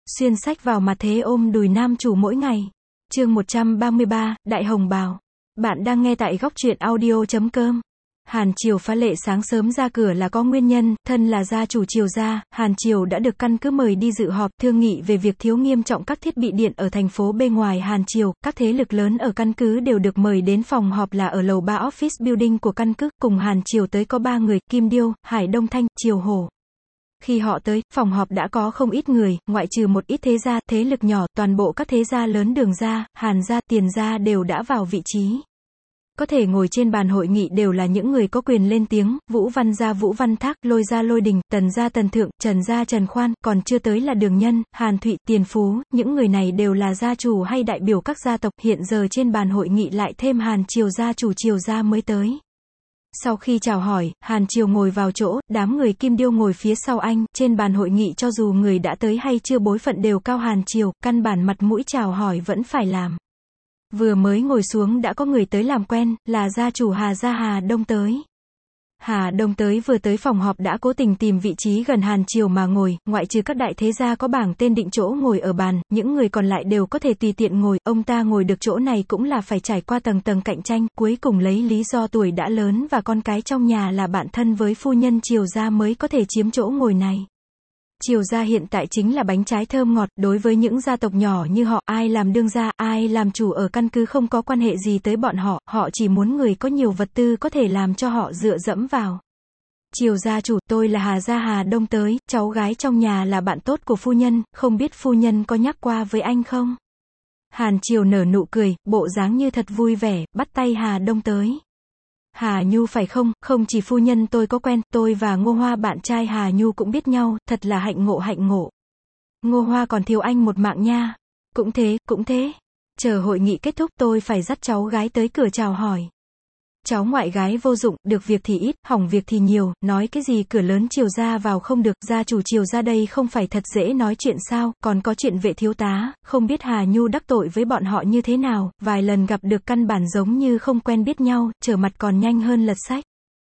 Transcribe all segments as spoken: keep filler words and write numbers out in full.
Xuyên sách vào mặt thế ôm đùi nam chủ mỗi ngày. Chương một trăm ba mươi ba, Đại Hồng Bào. Bạn đang nghe tại góc truyện audio chấm com. Hàn Triều phá lệ sáng sớm ra cửa là có nguyên nhân, thân là gia chủ Triều gia, Hàn Triều đã được căn cứ mời đi dự họp, thương nghị về việc thiếu nghiêm trọng các thiết bị điện ở thành phố bên ngoài Hàn Triều, các thế lực lớn ở căn cứ đều được mời đến phòng họp là ở lầu ba office building của căn cứ, cùng Hàn Triều tới có ba người, Kim Điêu, Hải Đông Thanh, Triều Hổ. Khi họ tới, phòng họp đã có không ít người, ngoại trừ một ít thế gia, thế lực nhỏ, toàn bộ các thế gia lớn Đường gia, Hàn gia, Tiền gia đều đã vào vị trí. Có thể ngồi trên bàn hội nghị đều là những người có quyền lên tiếng, Vũ Văn gia Vũ Văn Thác, Lôi gia Lôi Đình, Tần gia Tần Thượng, Trần gia Trần Khoan, còn chưa tới là Đường Nhân, Hàn Thụy, Tiền Phú, những người này đều là gia chủ hay đại biểu các gia tộc, hiện giờ trên bàn hội nghị lại thêm Hàn Triều gia chủ Triều gia mới tới. Sau khi chào hỏi, Hàn Triều ngồi vào chỗ, đám người Kim Điêu ngồi phía sau anh, trên bàn hội nghị cho dù người đã tới hay chưa bối phận đều cao Hàn Triều, căn bản mặt mũi chào hỏi vẫn phải làm. Vừa mới ngồi xuống đã có người tới làm quen, là gia chủ Hà gia Hà Đông tới. Hà Đông tới vừa tới phòng họp đã cố tình tìm vị trí gần Hàn Triều mà ngồi, ngoại trừ các đại thế gia có bảng tên định chỗ ngồi ở bàn, những người còn lại đều có thể tùy tiện ngồi, ông ta ngồi được chỗ này cũng là phải trải qua tầng tầng cạnh tranh, cuối cùng lấy lý do tuổi đã lớn và con cái trong nhà là bạn thân với phu nhân Triều gia mới có thể chiếm chỗ ngồi này. Triều gia hiện tại chính là bánh trái thơm ngọt, đối với những gia tộc nhỏ như họ, ai làm đương gia, ai làm chủ ở căn cứ không có quan hệ gì tới bọn họ, họ chỉ muốn người có nhiều vật tư có thể làm cho họ dựa dẫm vào. Triều gia chủ, tôi là Hà gia Hà Đông tới, cháu gái trong nhà là bạn tốt của phu nhân, không biết phu nhân có nhắc qua với anh không? Hàn Triều nở nụ cười, bộ dáng như thật vui vẻ, bắt tay Hà Đông tới. Hà Nhu phải không, không chỉ phu nhân tôi có quen, tôi và Ngô Hoa bạn trai Hà Nhu cũng biết nhau, thật là hạnh ngộ hạnh ngộ. Ngô Hoa còn thiếu anh một mạng nha. Cũng thế, cũng thế. Chờ hội nghị kết thúc tôi phải dắt cháu gái tới cửa chào hỏi. Cháu ngoại gái vô dụng, được việc thì ít, hỏng việc thì nhiều, nói cái gì cửa lớn Triều gia vào không được, gia chủ Triều gia đây không phải thật dễ nói chuyện sao, còn có chuyện vệ thiếu tá, không biết Hà Nhu đắc tội với bọn họ như thế nào, vài lần gặp được căn bản giống như không quen biết nhau, trở mặt còn nhanh hơn lật sách.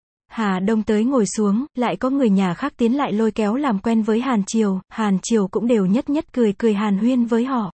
Hà Đông tới ngồi xuống, lại có người nhà khác tiến lại lôi kéo làm quen với Hàn Triều, Hàn Triều cũng đều nhất nhất cười cười hàn huyên với họ.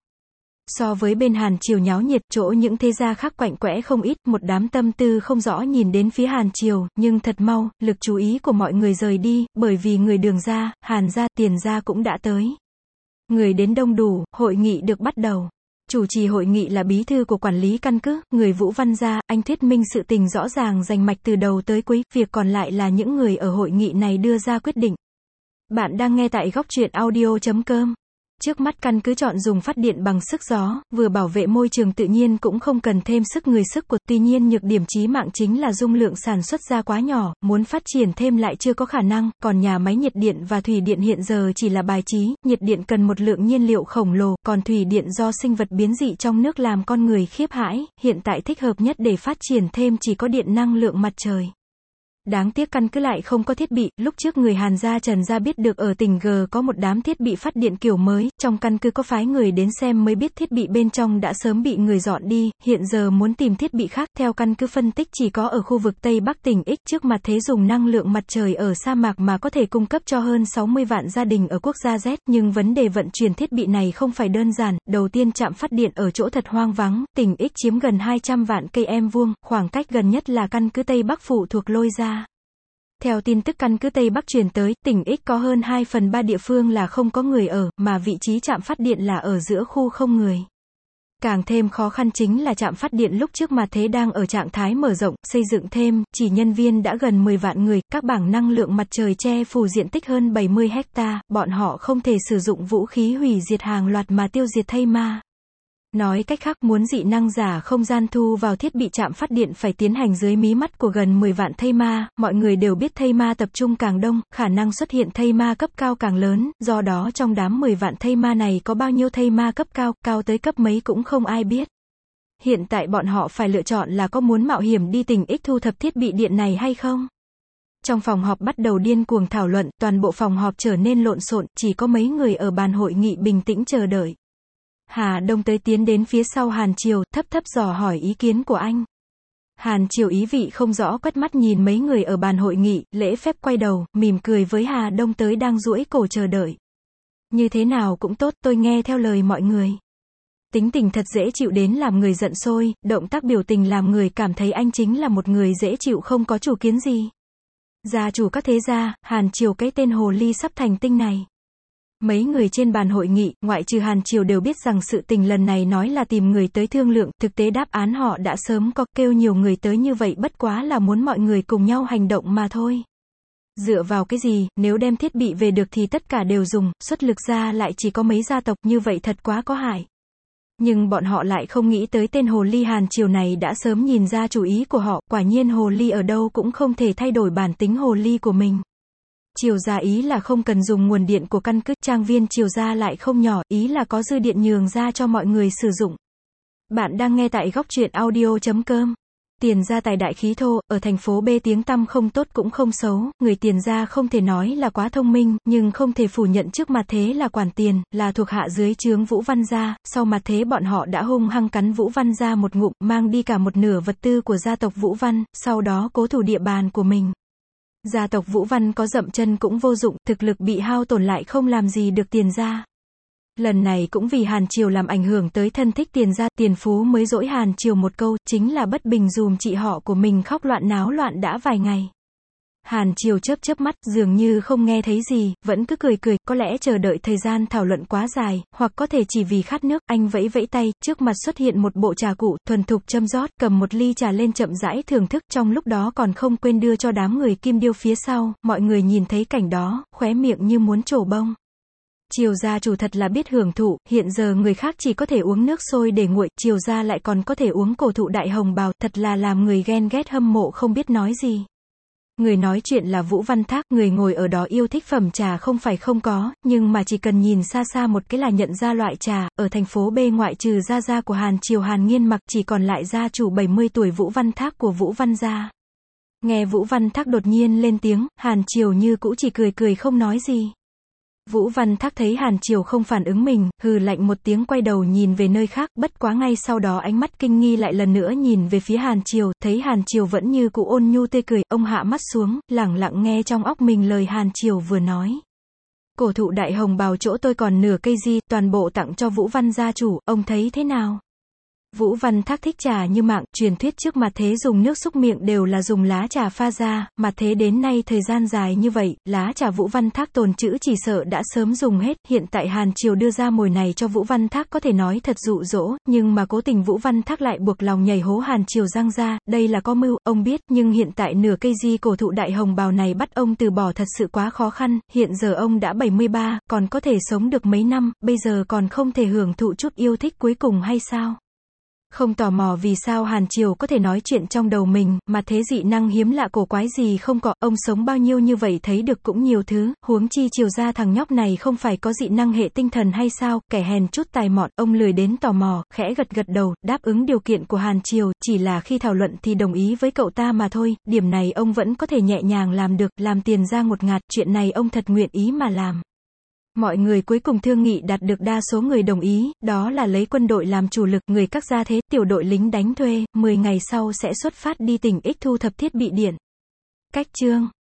So với bên Hàn Triều nháo nhiệt, chỗ những thế gia khác quạnh quẽ không ít, một đám tâm tư không rõ nhìn đến phía Hàn Triều, nhưng thật mau, lực chú ý của mọi người rời đi, bởi vì người Đường gia, Hàn gia, Tiền gia cũng đã tới. Người đến đông đủ, hội nghị được bắt đầu. Chủ trì hội nghị là bí thư của quản lý căn cứ, người Vũ Văn gia, anh thuyết minh sự tình rõ ràng rành mạch từ đầu tới cuối, việc còn lại là những người ở hội nghị này đưa ra quyết định. Bạn đang nghe tại góc truyện audio chấm com. Trước mắt căn cứ chọn dùng phát điện bằng sức gió, vừa bảo vệ môi trường tự nhiên cũng không cần thêm sức người sức của, tuy nhiên nhược điểm chí mạng chính là dung lượng sản xuất ra quá nhỏ, muốn phát triển thêm lại chưa có khả năng, còn nhà máy nhiệt điện và thủy điện hiện giờ chỉ là bài trí, nhiệt điện cần một lượng nhiên liệu khổng lồ, còn thủy điện do sinh vật biến dị trong nước làm con người khiếp hãi, hiện tại thích hợp nhất để phát triển thêm chỉ có điện năng lượng mặt trời. Đáng tiếc căn cứ lại không có thiết bị, lúc trước người Hàn gia Trần gia biết được ở tỉnh G có một đám thiết bị phát điện kiểu mới, trong căn cứ có phái người đến xem mới biết thiết bị bên trong đã sớm bị người dọn đi, hiện giờ muốn tìm thiết bị khác, theo căn cứ phân tích chỉ có ở khu vực Tây Bắc tỉnh X trước mặt thế dùng năng lượng mặt trời ở sa mạc mà có thể cung cấp cho hơn sáu mươi vạn gia đình ở quốc gia Z, nhưng vấn đề vận chuyển thiết bị này không phải đơn giản, đầu tiên trạm phát điện ở chỗ thật hoang vắng, tỉnh X chiếm gần hai trăm vạn cây em vuông, khoảng cách gần nhất là căn cứ Tây Bắc phụ thuộc Lôi gia. Theo tin tức căn cứ Tây Bắc truyền tới, tỉnh X có hơn hai phần ba địa phương là không có người ở, mà vị trí trạm phát điện là ở giữa khu không người. Càng thêm khó khăn chính là trạm phát điện lúc trước mà thế đang ở trạng thái mở rộng, xây dựng thêm, chỉ nhân viên đã gần mười vạn người, các bảng năng lượng mặt trời che phủ diện tích hơn bảy mươi hecta, bọn họ không thể sử dụng vũ khí hủy diệt hàng loạt mà tiêu diệt thây ma. Nói cách khác, muốn dị năng giả không gian thu vào thiết bị trạm phát điện phải tiến hành dưới mí mắt của gần mười vạn thây ma, mọi người đều biết thây ma tập trung càng đông, khả năng xuất hiện thây ma cấp cao càng lớn, do đó trong đám mười vạn thây ma này có bao nhiêu thây ma cấp cao, cao tới cấp mấy cũng không ai biết. Hiện tại bọn họ phải lựa chọn là có muốn mạo hiểm đi tỉnh X thu thập thiết bị điện này hay không? Trong phòng họp bắt đầu điên cuồng thảo luận, toàn bộ phòng họp trở nên lộn xộn, chỉ có mấy người ở bàn hội nghị bình tĩnh chờ đợi. Hà Đông tới tiến đến phía sau Hàn Triều, thấp thấp dò hỏi ý kiến của anh. Hàn Triều ý vị không rõ quét mắt nhìn mấy người ở bàn hội nghị, lễ phép quay đầu, mỉm cười với Hà Đông tới đang duỗi cổ chờ đợi. Như thế nào cũng tốt, tôi nghe theo lời mọi người. Tính tình thật dễ chịu đến làm người giận sôi, động tác biểu tình làm người cảm thấy anh chính là một người dễ chịu không có chủ kiến gì. Gia chủ các thế gia, Hàn Triều cái tên hồ ly sắp thành tinh này. Mấy người trên bàn hội nghị, ngoại trừ Hàn Triều đều biết rằng sự tình lần này nói là tìm người tới thương lượng, thực tế đáp án họ đã sớm có, kêu nhiều người tới như vậy bất quá là muốn mọi người cùng nhau hành động mà thôi. Dựa vào cái gì, nếu đem thiết bị về được thì tất cả đều dùng, xuất lực ra lại chỉ có mấy gia tộc, như vậy thật quá có hại. Nhưng bọn họ lại không nghĩ tới tên hồ ly Hàn Triều này đã sớm nhìn ra chủ ý của họ, quả nhiên hồ ly ở đâu cũng không thể thay đổi bản tính hồ ly của mình. Triều gia ý là không cần dùng nguồn điện của căn cứ, trang viên Triều gia lại không nhỏ, ý là có dư điện nhường ra cho mọi người sử dụng. Bạn đang nghe tại góc truyện audio chấm com. Tiền gia tài đại khí thô, ở thành phố B tiếng tăm không tốt cũng không xấu, người Tiền gia không thể nói là quá thông minh, nhưng không thể phủ nhận trước mặt thế là quản tiền, là thuộc hạ dưới trướng Vũ Văn gia, sau mặt thế bọn họ đã hung hăng cắn Vũ Văn gia một ngụm, mang đi cả một nửa vật tư của gia tộc Vũ Văn, sau đó cố thủ địa bàn của mình. Gia tộc Vũ Văn có dậm chân cũng vô dụng, thực lực bị hao tổn lại không làm gì được Tiền gia. Lần này cũng vì Hàn Triều làm ảnh hưởng tới thân thích Tiền gia, Tiền Phú mới dỗi Hàn Triều một câu, chính là bất bình dùm chị họ của mình khóc loạn náo loạn đã vài ngày. Hàn Triều chớp chớp mắt, dường như không nghe thấy gì, vẫn cứ cười cười, có lẽ chờ đợi thời gian thảo luận quá dài, hoặc có thể chỉ vì khát nước, anh vẫy vẫy tay, trước mặt xuất hiện một bộ trà cụ, thuần thục châm rót, cầm một ly trà lên chậm rãi thưởng thức, trong lúc đó còn không quên đưa cho đám người Kim Điêu phía sau, mọi người nhìn thấy cảnh đó, khóe miệng như muốn trổ bông. Triều gia chủ thật là biết hưởng thụ, hiện giờ người khác chỉ có thể uống nước sôi để nguội, Triều gia lại còn có thể uống cổ thụ đại hồng bào, thật là làm người ghen ghét hâm mộ không biết nói gì. Người nói chuyện là Vũ Văn Thác, người ngồi ở đó yêu thích phẩm trà không phải không có, nhưng mà chỉ cần nhìn xa xa một cái là nhận ra loại trà, ở thành phố B ngoại trừ gia gia của Hàn Triều Hàn Nghiên Mặc chỉ còn lại gia chủ bảy mươi tuổi Vũ Văn Thác của Vũ Văn gia. Nghe Vũ Văn Thác đột nhiên lên tiếng, Hàn Triều như cũ chỉ cười cười không nói gì. Vũ Văn Thác thấy Hàn Triều không phản ứng mình, hừ lạnh một tiếng quay đầu nhìn về nơi khác, bất quá ngay sau đó ánh mắt kinh nghi lại lần nữa nhìn về phía Hàn Triều, thấy Hàn Triều vẫn như cũ ôn nhu tươi cười, ông hạ mắt xuống, lẳng lặng nghe trong óc mình lời Hàn Triều vừa nói. Cổ thụ đại hồng bào chỗ tôi còn nửa cây di, toàn bộ tặng cho Vũ Văn gia chủ, ông thấy thế nào? Vũ Văn Thác thích trà như mạng, truyền thuyết trước mặt thế dùng nước xúc miệng đều là dùng lá trà pha ra, mặt thế đến nay thời gian dài như vậy, lá trà Vũ Văn Thác tồn trữ chỉ sợ đã sớm dùng hết, hiện tại Hàn Triều đưa ra mồi này cho Vũ Văn Thác có thể nói thật dụ dỗ, nhưng mà cố tình Vũ Văn Thác lại buộc lòng nhảy hố Hàn Triều răng ra, đây là có mưu, ông biết, nhưng hiện tại nửa cây di cổ thụ đại hồng bào này bắt ông từ bỏ thật sự quá khó khăn, hiện giờ ông đã bảy mươi ba, còn có thể sống được mấy năm, bây giờ còn không thể hưởng thụ chút yêu thích cuối cùng hay sao? Không tò mò vì sao Hàn Triều có thể nói chuyện trong đầu mình, mà thế dị năng hiếm lạ cổ quái gì không có, ông sống bao nhiêu như vậy thấy được cũng nhiều thứ, huống chi Triều gia thằng nhóc này không phải có dị năng hệ tinh thần hay sao, kẻ hèn chút tài mọn, ông lười đến tò mò, khẽ gật gật đầu, đáp ứng điều kiện của Hàn Triều, chỉ là khi thảo luận thì đồng ý với cậu ta mà thôi, điểm này ông vẫn có thể nhẹ nhàng làm được, làm Tiền gia ngột ngạt, chuyện này ông thật nguyện ý mà làm. Mọi người cuối cùng thương nghị đạt được đa số người đồng ý, đó là lấy quân đội làm chủ lực, người các gia thế, tiểu đội lính đánh thuê, mười ngày sau sẽ xuất phát đi tỉnh X thu thập thiết bị điện. Cách chương